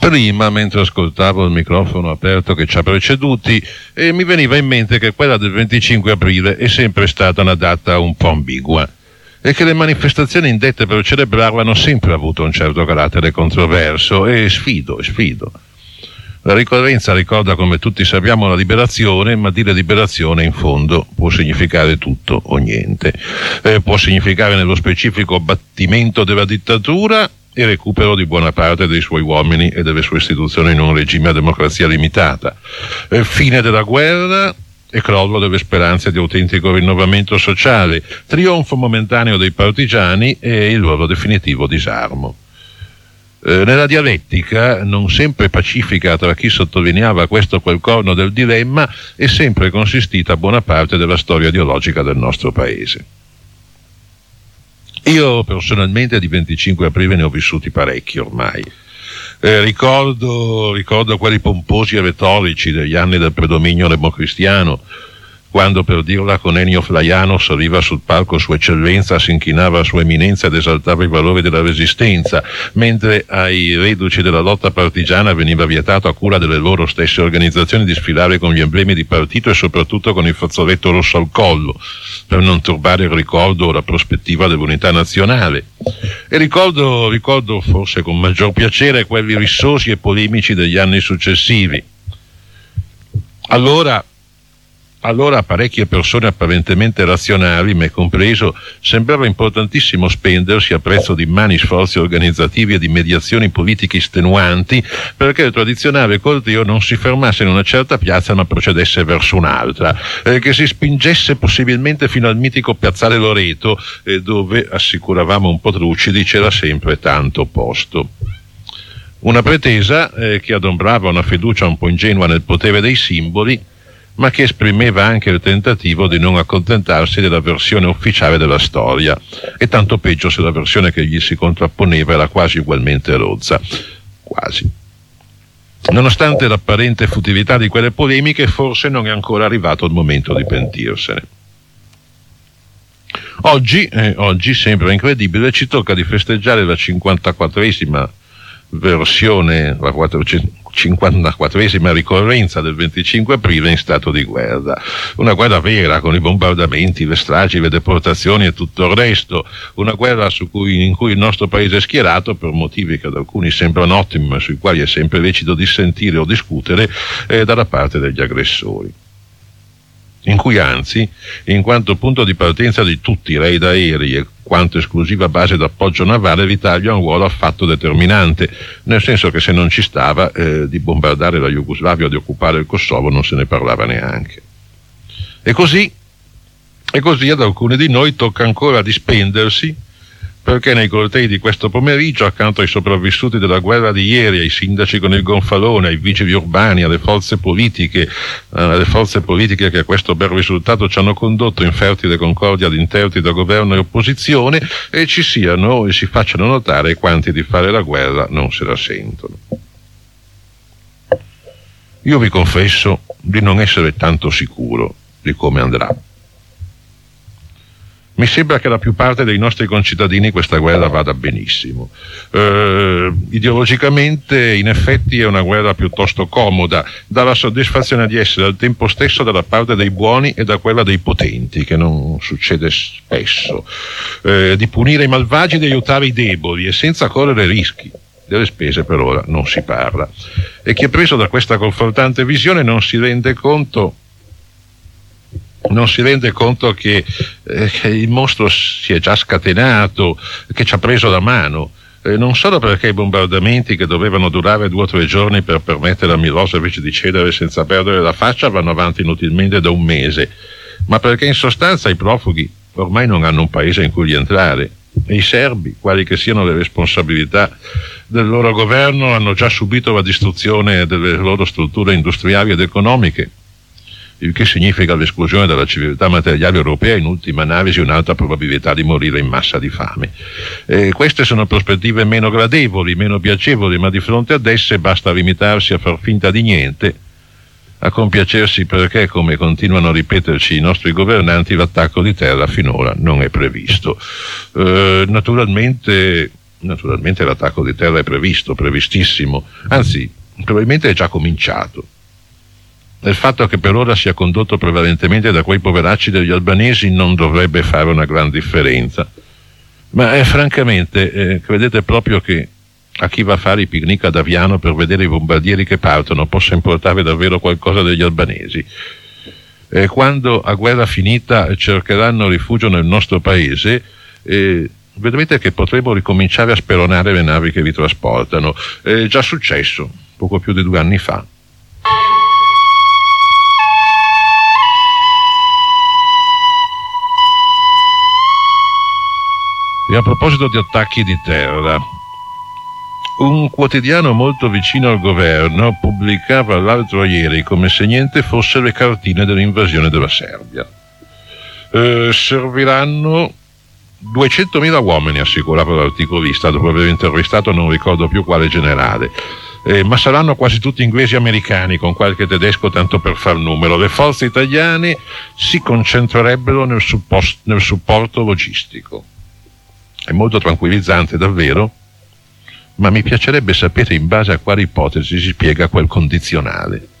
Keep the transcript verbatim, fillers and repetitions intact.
Prima, mentre ascoltavo il microfono aperto che ci ha preceduti, eh, mi veniva in mente che quella del venticinque aprile è sempre stata una data un po' ambigua e che le manifestazioni indette per celebrarla hanno sempre avuto un certo carattere controverso e sfido, sfido. La ricorrenza ricorda, come tutti sappiamo, la liberazione, ma dire liberazione in fondo può significare tutto o niente. Eh, può significare nello specifico abbattimento della dittatura e recupero di buona parte dei suoi uomini e delle sue istituzioni in un regime a democrazia limitata, eh, fine della guerra e crollo delle speranze di autentico rinnovamento sociale, trionfo momentaneo dei partigiani e il loro definitivo disarmo. Eh, nella dialettica, non sempre pacifica tra chi sottolineava questo quel corno del dilemma, è sempre consistita buona parte della storia ideologica del nostro paese. Io personalmente di venticinque aprile ne ho vissuti parecchi ormai. Eh, ricordo, ricordo quelli pomposi e retorici degli anni del predominio democristiano, quando, per dirla con Ennio Flaiano, saliva sul palco Sua Eccellenza, si inchinava a Sua Eminenza ed esaltava i valori della Resistenza, mentre ai reduci della lotta partigiana veniva vietato, a cura delle loro stesse organizzazioni, di sfilare con gli emblemi di partito e soprattutto con il fazzoletto rosso al collo, per non turbare il ricordo o la prospettiva dell'unità nazionale. E ricordo, ricordo forse con maggior piacere quelli rissosi e polemici degli anni successivi. Allora Allora parecchie persone apparentemente razionali, me compreso, sembrava importantissimo spendersi a prezzo di immani sforzi organizzativi e di mediazioni politiche estenuanti perché il tradizionale corteo non si fermasse in una certa piazza ma procedesse verso un'altra, eh, che si spingesse possibilmente fino al mitico piazzale Loreto, eh, dove, assicuravamo un po' trucidi, c'era sempre tanto posto. Una pretesa eh, che adombrava una fiducia un po' ingenua nel potere dei simboli, ma che esprimeva anche il tentativo di non accontentarsi della versione ufficiale della storia, e tanto peggio se la versione che gli si contrapponeva era quasi ugualmente rozza. Quasi. Nonostante l'apparente futilità di quelle polemiche, forse non è ancora arrivato il momento di pentirsene. Oggi, eh, oggi, sembra incredibile, ci tocca di festeggiare la cinquantaquattresima versione, la cinquantaquattresima ricorrenza del venticinque aprile in stato di guerra. Una guerra vera, con i bombardamenti, le stragi, le deportazioni e tutto il resto. Una guerra su cui, in cui il nostro paese è schierato per motivi che ad alcuni sembrano ottimi, ma sui quali è sempre lecito dissentire o discutere, eh, dalla parte degli aggressori. In cui anzi, in quanto punto di partenza di tutti i raid aerei e quanto esclusiva base d'appoggio navale, l'Italia ha un ruolo affatto determinante, nel senso che se non ci stava eh, di bombardare la Jugoslavia o di occupare il Kosovo non se ne parlava neanche. E così, e così ad alcuni di noi tocca ancora di spendersi, perché nei cortei di questo pomeriggio, accanto ai sopravvissuti della guerra di ieri, ai sindaci con il gonfalone, ai vigili urbani, alle forze politiche, alle forze politiche che a questo bel risultato ci hanno condotto in fertile concordia ad interpreti da governo e opposizione, e ci siano e si facciano notare quanti di fare la guerra non se la sentono. Io vi confesso di non essere tanto sicuro di come andrà. Mi sembra che la più parte dei nostri concittadini questa guerra vada benissimo. Eh, ideologicamente, in effetti, è una guerra piuttosto comoda, dà la soddisfazione di essere al tempo stesso dalla parte dei buoni e da quella dei potenti, che non succede spesso, eh, di punire i malvagi e di aiutare i deboli e senza correre rischi. Delle spese per ora non si parla. E chi è preso da questa confortante visione non si rende conto non si rende conto che, eh, che il mostro si è già scatenato, che ci ha preso la mano, eh, non solo perché i bombardamenti, che dovevano durare due o tre giorni per permettere a Milosevic di cedere senza perdere la faccia, vanno avanti inutilmente da un mese, ma perché in sostanza i profughi ormai non hanno un paese in cui rientrare, e i serbi, quali che siano le responsabilità del loro governo, hanno già subito la distruzione delle loro strutture industriali ed economiche, il che significa l'esclusione dalla civiltà materiale europea, in ultima analisi un'alta probabilità di morire in massa di fame. E queste sono prospettive meno gradevoli, meno piacevoli, ma di fronte ad esse basta limitarsi a far finta di niente, a compiacersi perché, come continuano a ripeterci i nostri governanti, l'attacco di terra finora non è previsto. Eh, naturalmente Naturalmente l'attacco di terra è previsto, previstissimo, anzi probabilmente è già cominciato. Il fatto che per ora sia condotto prevalentemente da quei poveracci degli albanesi non dovrebbe fare una gran differenza, ma eh, francamente eh, credete proprio che a chi va a fare i picnic ad Aviano per vedere i bombardieri che partono possa importare davvero qualcosa degli albanesi? Eh, quando a guerra finita cercheranno rifugio nel nostro paese, eh, vedrete che potremo ricominciare a speronare le navi che vi trasportano. È già successo poco più di due anni fa. E a proposito di attacchi di terra, un quotidiano molto vicino al governo pubblicava l'altro ieri come se niente fosse le cartine dell'invasione della Serbia. Eh, serviranno duecentomila uomini, assicurava l'articolista dopo aver intervistato non ricordo più quale generale, eh, ma saranno quasi tutti inglesi americani con qualche tedesco tanto per far numero. Le forze italiane si concentrerebbero nel, suppost- nel supporto logistico. È molto tranquillizzante davvero, ma mi piacerebbe sapere in base a quali ipotesi si spiega quel condizionale.